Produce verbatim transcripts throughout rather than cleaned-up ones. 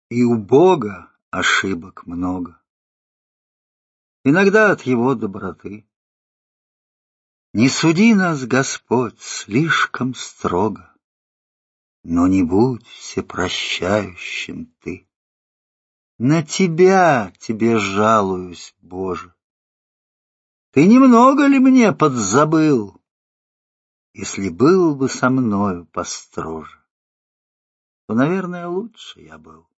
И у Бога ошибок много, иногда от Его доброты. Не суди нас, Господь, слишком строго, но не будь всепрощающим Ты. На Тебя, Тебе жалуюсь, Боже. Ты немного ли мне подзабыл? Если был бы со мною построже, то, наверное, лучше я был.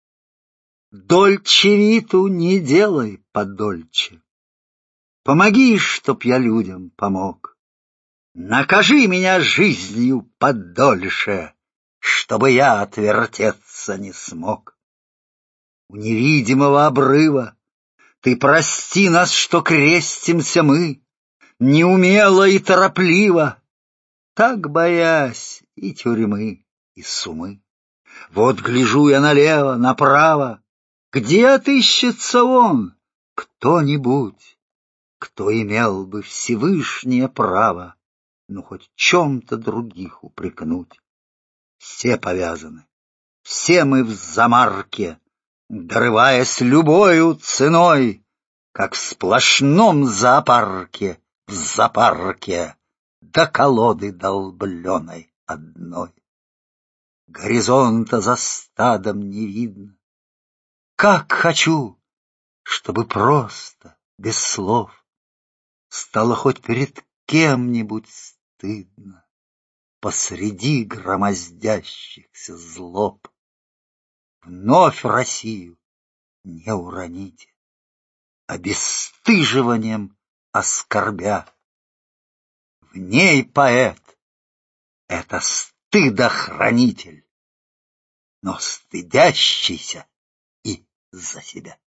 Дольче виту не делай подольче. Помоги, чтоб я людям помог. Накажи меня жизнью подольше, чтобы я отвертеться не смог. У невидимого обрыва ты прости нас, что крестимся мы, неумело и торопливо, так боясь и тюрьмы, и сумы. Вот гляжу я налево, направо, где отыщется он, кто-нибудь, кто имел бы Всевышнее право, ну, хоть чем-то других упрекнуть. Все повязаны, все мы в замарке, дорываясь любою ценой, как в сплошном зоопарке, в зоопарке, до колоды долбленой одной. Горизонта за стадом не видно. Как хочу, чтобы просто, без слов, стало хоть перед кем-нибудь стыдно посреди громоздящихся злоб. Вновь Россию не уроните, обесстыживанием оскорбя. В ней поэт — это стыдохранитель, но стыдящийся и за себя.